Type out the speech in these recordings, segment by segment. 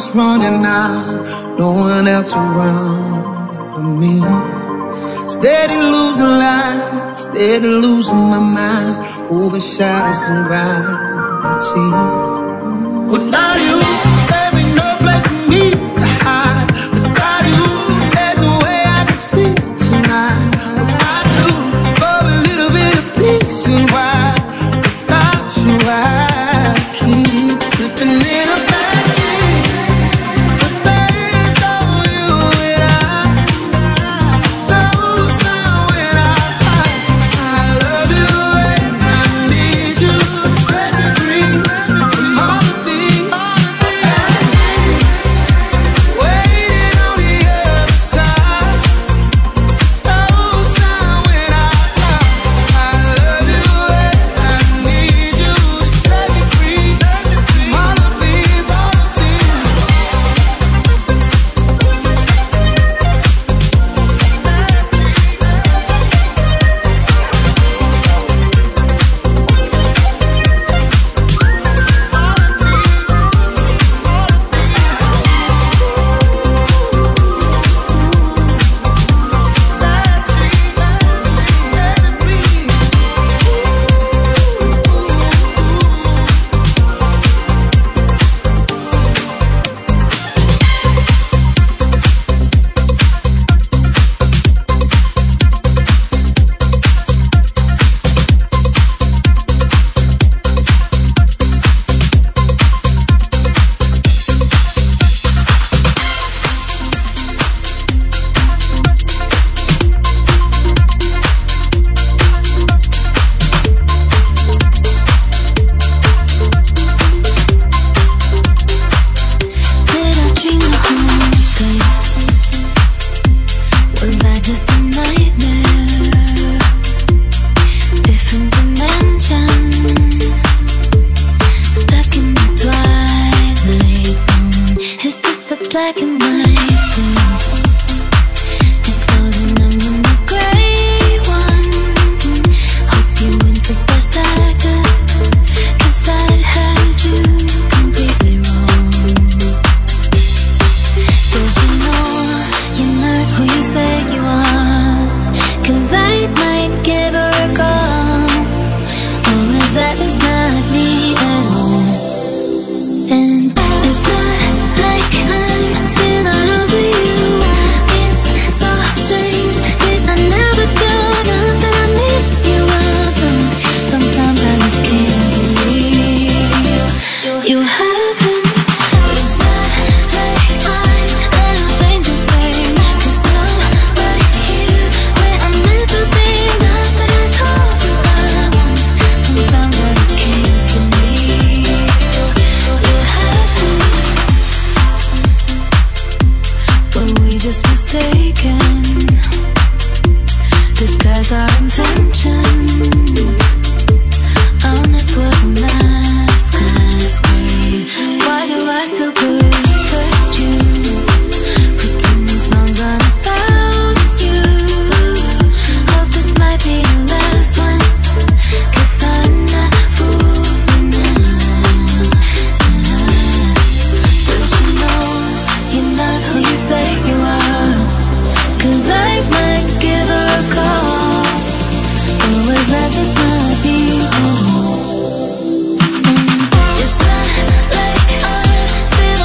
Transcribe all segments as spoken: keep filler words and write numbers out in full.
was running out, no one else around but me. Steady losing light, steady losing my mind, over shadows and gravity. Without you, there ain't no place for me to hide. Without you, there's no way I can see tonight. Without you, for a little bit of peace and quiet. Without you, I keep slipping in a bad dream. But there's no you and I. No sound when I cry. I love you and I need you to set me free from all the things waiting on the other side. No sound when I cry. I love you and I need you to set me free from all of these, all of these. Did I dream the whole thing? Was I just a nightmare? Different dimensions, stuck in the twilight zone. Is this a black and white film? If so, then I'm in the gray one. Hope you went the best actor, 'cause I had you completely wrong. Does you know you're not who you say you are? 'Cause I might give her a call. Or is that just not me at all? And it's not like I'm still not over you. It's so strange, 'cause I never do. Not that I miss you, I don't. Sometimes I just can't believe you happened. It's not like I'm gonna change a thing, 'cause I'm right here where I'm meant to be. Not that I told you I won't. Sometimes I just can't believe you happened. Were we just mistaken? Disguise our intentions. Honest was a masquerade. Why do I still protect you? Pretending songs aren't about you. Hope this might be the last one, 'cause I'm not fooling anyone. Does you know you're not who you say you are? 'Cause I might give her a call. Or was that just not you? It's not like I'm still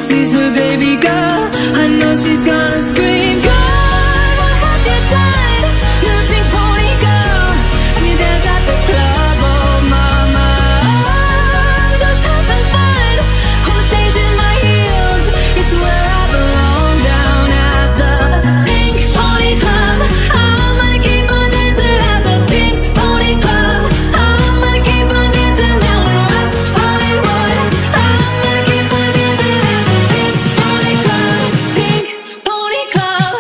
sees her baby girl, I know she's gonna scream, God, what have you done? You're a pink pony girl, and you dance at the club, oh mama, I'm just having fun, on the stage in my heels, it's where I belong, down at the Pink Pony Club, I'm gonna keep on dancing at the Pink Pony Club, I'm gonna keep on dancing down in West Hollywood, I'm gonna keep on dancing at the Pink Pony Club, Pink Pony Club.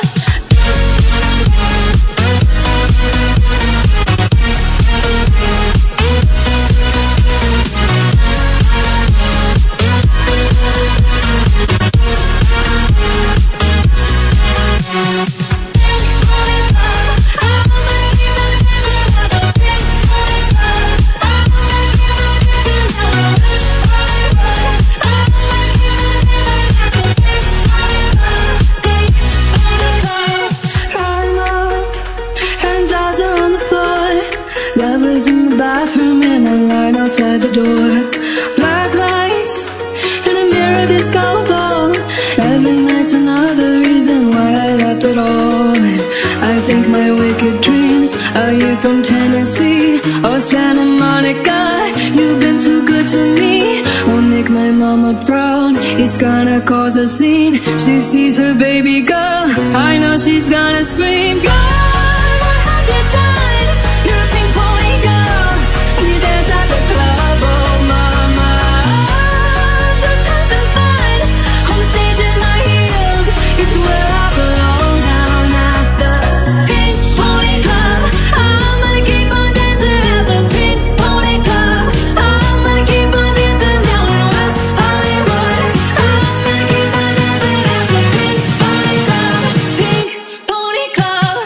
I'm up and jaws are on the floor. Lovers in the bathroom in a line outside the door. Black lights in a mirror disco ball. Every night's another reason why I left it all. And I think my wicked dreams are you from Tennessee or Santa Monica. You've been too good to me. Won't make my mama proud. It's gonna cause a scene. She sees her baby girl. I know she's gonna scream. God, what have you done? You're a pink pony girl, and you dance at the club. Oh mama, I'm just having fun on the stage in my heels. It's where I belong, down at the Pink Pony Club. I'm gonna keep on dancing at the Pink Pony Club. I'm gonna keep on dancing down in West Hollywood. I'm gonna keep on dancing at the Pink Pony Club, Pink Pony Club.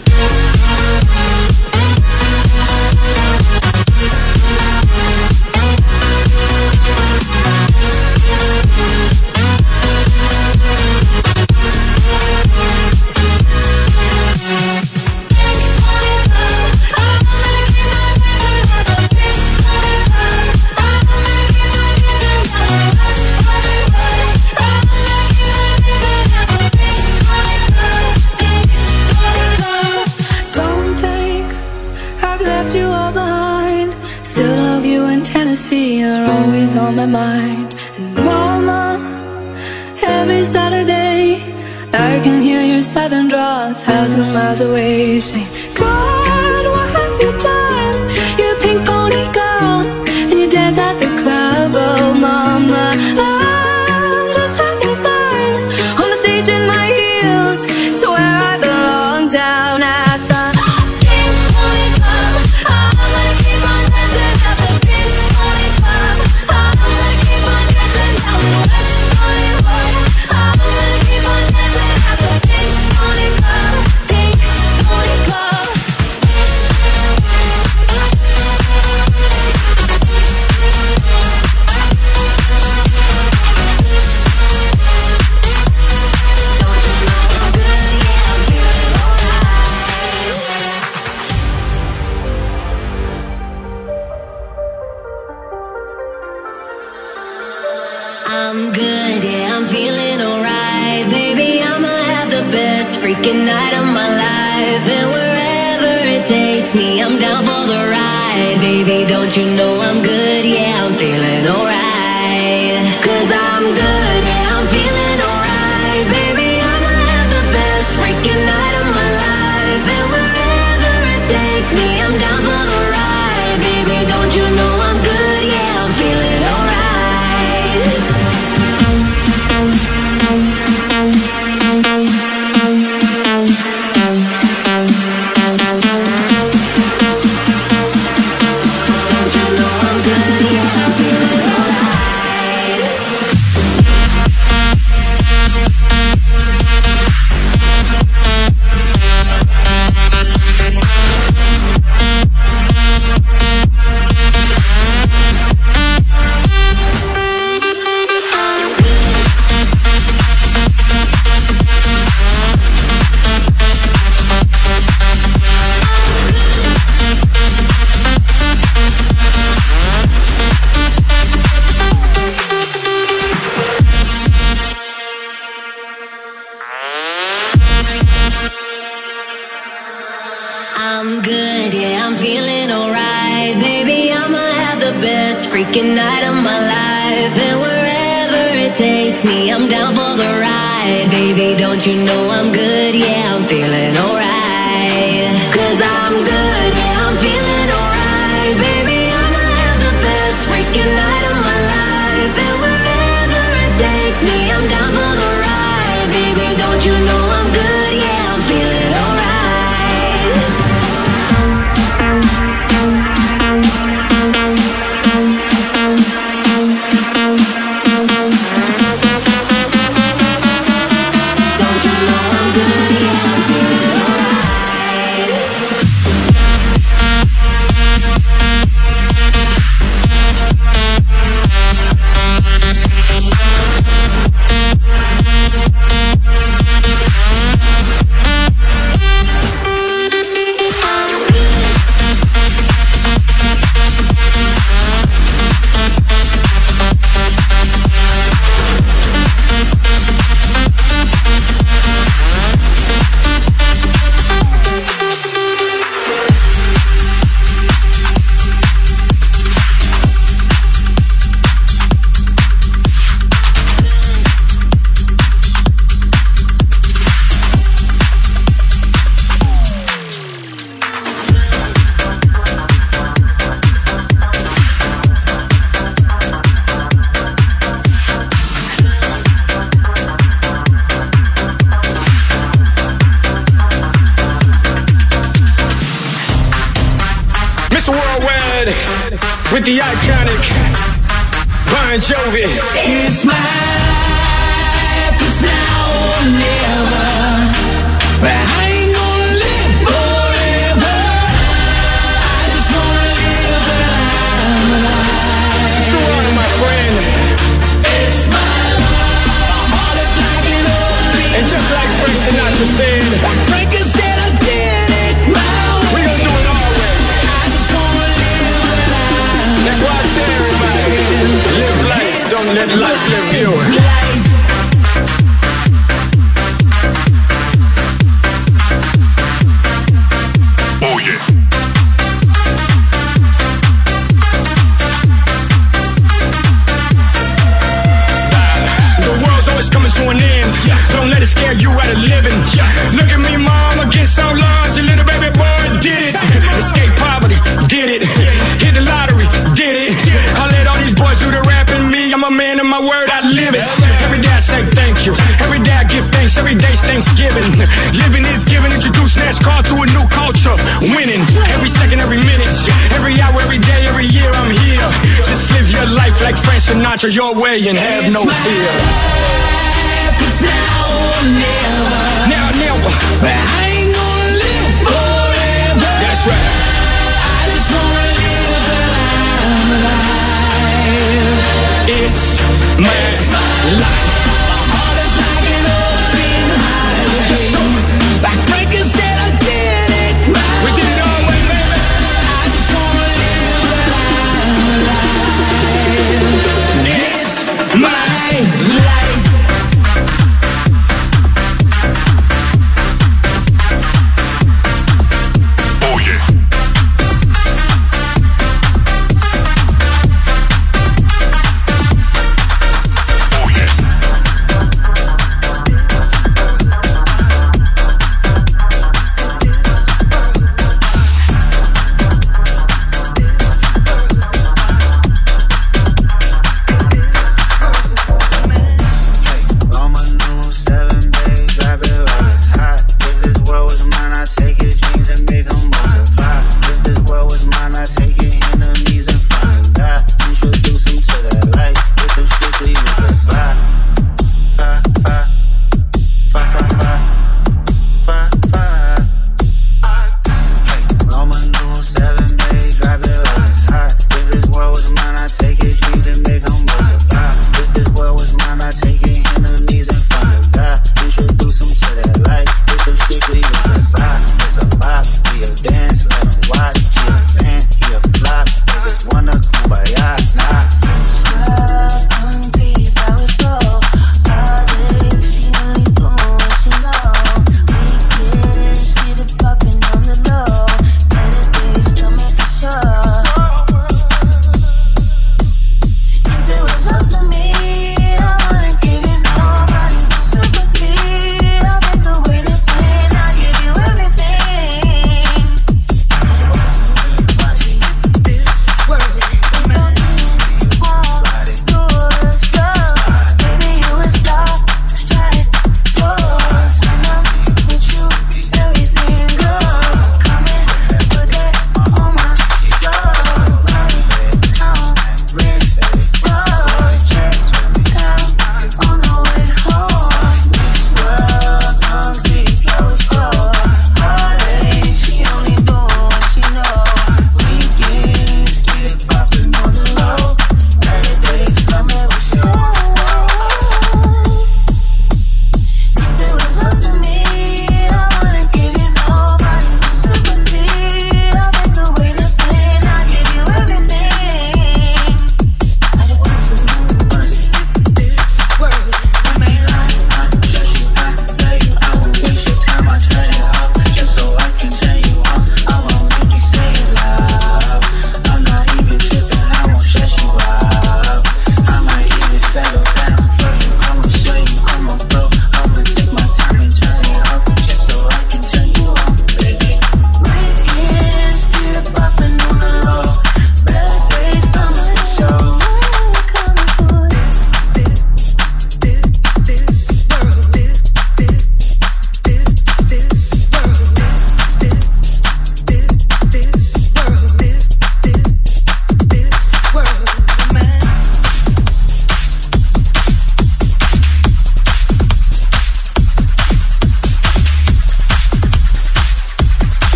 Don't think I've left you all behind. Still love you in Tennessee, you're always on my mind. And mama, every Saturday I can hear your southern drawl a thousand miles away, saying, God, what have you done? You're a pink pony girl, and you dance at the club. Oh mama, I'm just having fun on the stage in my heels. It's where I belong, down at the Pink Pony Club. I'm gonna keep on dancing at the Pink Pony Club. I'm gonna keep on dancing down in West Hollywood. I'm gonna keep on dancing at the Pink Pony Club, Pink Pony Club. I'm good, yeah, I'm feeling alright. Baby, I'ma have the best freaking night of my life. And wherever it takes me, I'm down for the ride. Baby, don't you know I'm good, yeah, I'm feeling alright. Cause I'm good, yeah, I'm feeling alright. Baby, I'ma have the best freaking night of my life. And wherever it takes me, I'm down for the ride. Baby, don't you know I'm good, yeah, I'm feeling alright. Don't you know I'm good, yeah, I'm feeling alright. best freaking night of my life. And wherever it takes me, I'm down for the ride. Baby, don't you know I'm good? Yeah, I'm feeling alright. Cause I'm good, yeah, I'm feeling alright. Baby, I'ma have the best freaking night of my life. And wherever it takes me, I'm down for the ride. Baby, don't you know I'm good? Yeah, I'm feeling alright. With the iconic Bon Jovi. It's my life, it's now or never. But I ain't gonna live forever. I just wanna live when I'm alive. It's true honor, my friend. It's my life, my heart is like an open. And just like Frank Sinatra said, Frank said I did it my way. we gon' do it our way. I just wanna live when I'm. That's why I tell everybody, live life, don't let life live you. Life. Oh yeah. The world's always coming to an end. Don't let it scare you out of living. Look at me, mama, get so large, your little baby boy did it. Escape poverty, did it. Hit the lottery, did it. I let all these boys do the rapping. Me, I'm a man of my word, I live it. Every day I say thank you. Every day I give thanks. Every day's Thanksgiving. Living is giving. Introduce NASCAR to a new culture. Winning every second, every minute, every hour, every day, every year. I'm here. Just live your life like Frank Sinatra, your way, and have no fear. It's now or never. Now, never. But I ain't gonna live forever. That's right. I just wanna live when I'm alive. It's my life. My heart is like an open highway. Like Frankie said, I did it my We did it all way, baby. I just wanna live when I'm alive. It's my life. Oh yeah.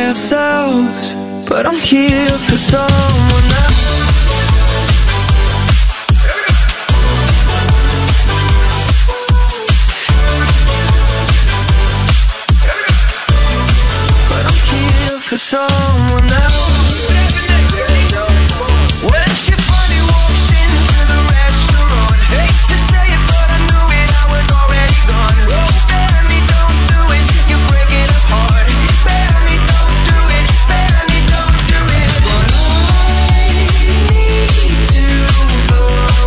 by ourselves, but I'm here for someone else. But I'm here for someone else. When she finally walks into the restaurant, hate to say it, but I knew it, I was already gone. Oh, Barry, don't do it, you're breaking a heart. Barry, don't do it, Barry, don't do it. But I need to go.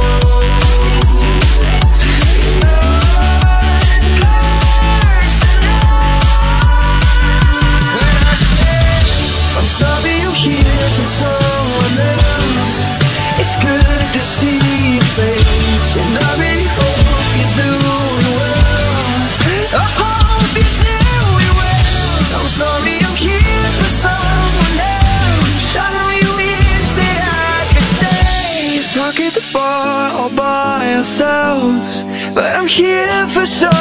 It's not personal. When I say I'm sorry, I'm here for someone else. It's good to see your face, and I really hope you're doing well. I hope you're doing well. I'm sorry, I'm here for someone else. I know you wish that I could stay, talk at the bar all by ourselves, but I'm here for someone else.